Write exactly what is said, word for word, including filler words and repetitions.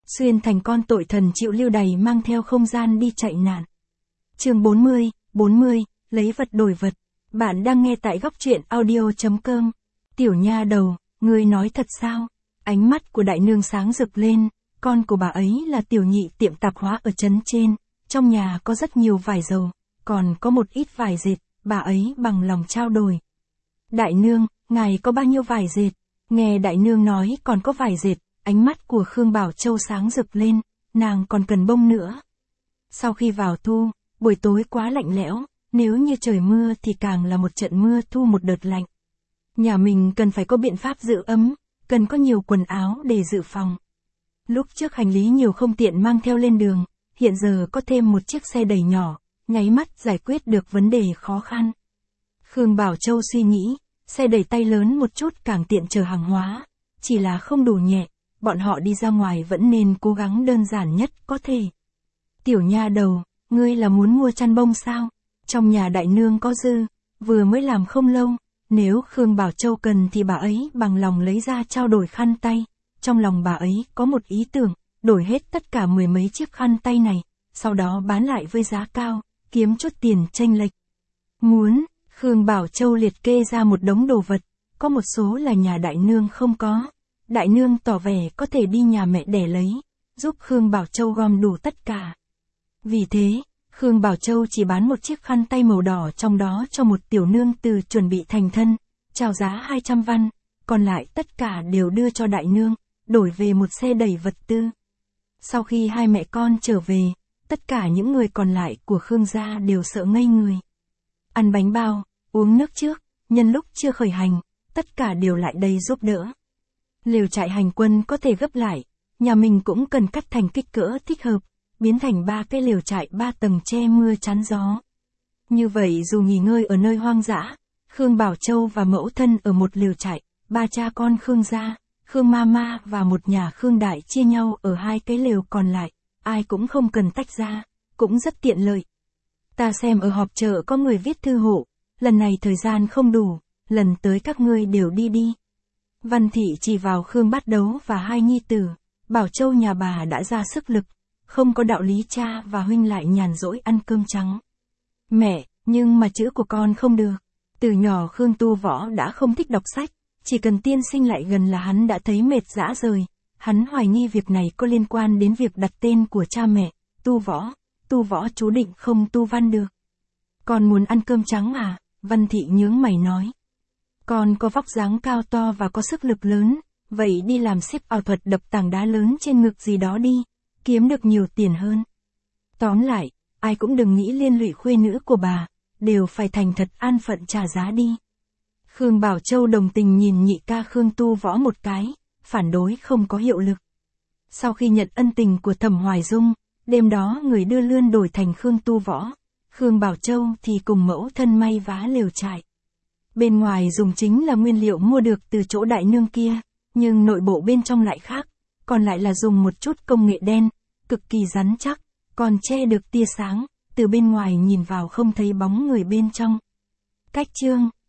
Xuyên thành con tội thần chịu lưu đày mang theo không gian đi chạy nạn. Chương bốn mươi, bốn mươi, lấy vật đổi vật. Bạn đang nghe tại góc truyện audio chấm com. Tiểu nha đầu, ngươi nói thật sao? Ánh mắt của đại nương sáng rực lên, con của bà ấy là tiểu nhị tiệm tạp hóa ở trấn trên, trong nhà có rất nhiều vải dầu, còn có một ít vải dệt, bà ấy bằng lòng trao đổi. Đại nương, ngài có bao nhiêu vải dệt? Nghe đại nương nói còn có vải dệt, ánh mắt của Khương Bảo Châu sáng rực lên, nàng còn cần bông nữa. Sau khi vào thu, buổi tối quá lạnh lẽo, nếu như trời mưa thì càng là một trận mưa thu một đợt lạnh. Nhà mình cần phải có biện pháp giữ ấm, cần có nhiều quần áo để dự phòng. Lúc trước hành lý nhiều không tiện mang theo lên đường, hiện giờ có thêm một chiếc xe đẩy nhỏ, nháy mắt giải quyết được vấn đề khó khăn. Khương Bảo Châu suy nghĩ, xe đẩy tay lớn một chút càng tiện chở hàng hóa, chỉ là không đủ nhẹ, bọn họ đi ra ngoài vẫn nên cố gắng đơn giản nhất có thể. Tiểu nha đầu, ngươi là muốn mua chăn bông sao? Trong nhà đại nương có dư, vừa mới làm không lâu, nếu Khương Bảo Châu cần thì bà ấy bằng lòng lấy ra trao đổi khăn tay. Trong lòng bà ấy có một ý tưởng, đổi hết tất cả mười mấy chiếc khăn tay này, sau đó bán lại với giá cao, kiếm chút tiền chênh lệch. Muốn, Khương Bảo Châu liệt kê ra một đống đồ vật, có một số là nhà đại nương không có. Đại nương tỏ vẻ có thể đi nhà mẹ đẻ lấy, giúp Khương Bảo Châu gom đủ tất cả. Vì thế, Khương Bảo Châu chỉ bán một chiếc khăn tay màu đỏ trong đó cho một tiểu nương từ chuẩn bị thành thân, chào giá hai trăm văn, còn lại tất cả đều đưa cho đại nương, đổi về một xe đẩy vật tư. Sau khi hai mẹ con trở về, tất cả những người còn lại của Khương gia đều sợ ngây người. Ăn bánh bao, uống nước trước, nhân lúc chưa khởi hành, tất cả đều lại đây giúp đỡ. Lều trại hành quân có thể gấp lại, nhà mình cũng cần cắt thành kích cỡ thích hợp, biến thành ba cái lều trại ba tầng che mưa chắn gió. Như vậy dù nghỉ ngơi ở nơi hoang dã, Khương Bảo Châu và mẫu thân ở một lều trại, ba cha con Khương gia, Khương Mama và một nhà Khương Đại chia nhau ở hai cái lều còn lại, ai cũng không cần tách ra, cũng rất tiện lợi. Ta xem ở họp chợ có người viết thư hộ, lần này thời gian không đủ, lần tới các ngươi đều đi đi. Văn Thị chỉ vào Khương Bát Đấu và hai nhi tử, Bảo Châu nhà bà đã ra sức lực, không có đạo lý cha và huynh lại nhàn rỗi ăn cơm trắng. Mẹ, nhưng mà chữ của con không được. Từ nhỏ Khương Tu Võ đã không thích đọc sách, chỉ cần tiên sinh lại gần là hắn đã thấy mệt dã rời. Hắn hoài nghi việc này có liên quan đến việc đặt tên của cha mẹ, Tu Võ, Tu Võ chú định không tu văn được. Con muốn ăn cơm trắng à? Văn Thị nhướng mày nói. Con có vóc dáng cao to và có sức lực lớn, vậy đi làm xếp ảo thuật đập tảng đá lớn trên ngực gì đó đi, kiếm được nhiều tiền hơn. Tóm lại, ai cũng đừng nghĩ liên lụy khuê nữ của bà, đều phải thành thật an phận trả giá đi. Khương Bảo Châu đồng tình nhìn nhị ca Khương Tu Võ một cái, phản đối không có hiệu lực. Sau khi nhận ân tình của Thẩm Hoài Dung, đêm đó người đưa lươn đổi thành Khương Tu Võ, Khương Bảo Châu thì cùng mẫu thân may vá lều trại. Bên ngoài dùng chính là nguyên liệu mua được từ chỗ đại nương kia, nhưng nội bộ bên trong lại khác, còn lại là dùng một chút công nghệ đen, cực kỳ rắn chắc, còn che được tia sáng, từ bên ngoài nhìn vào không thấy bóng người bên trong. Cách chương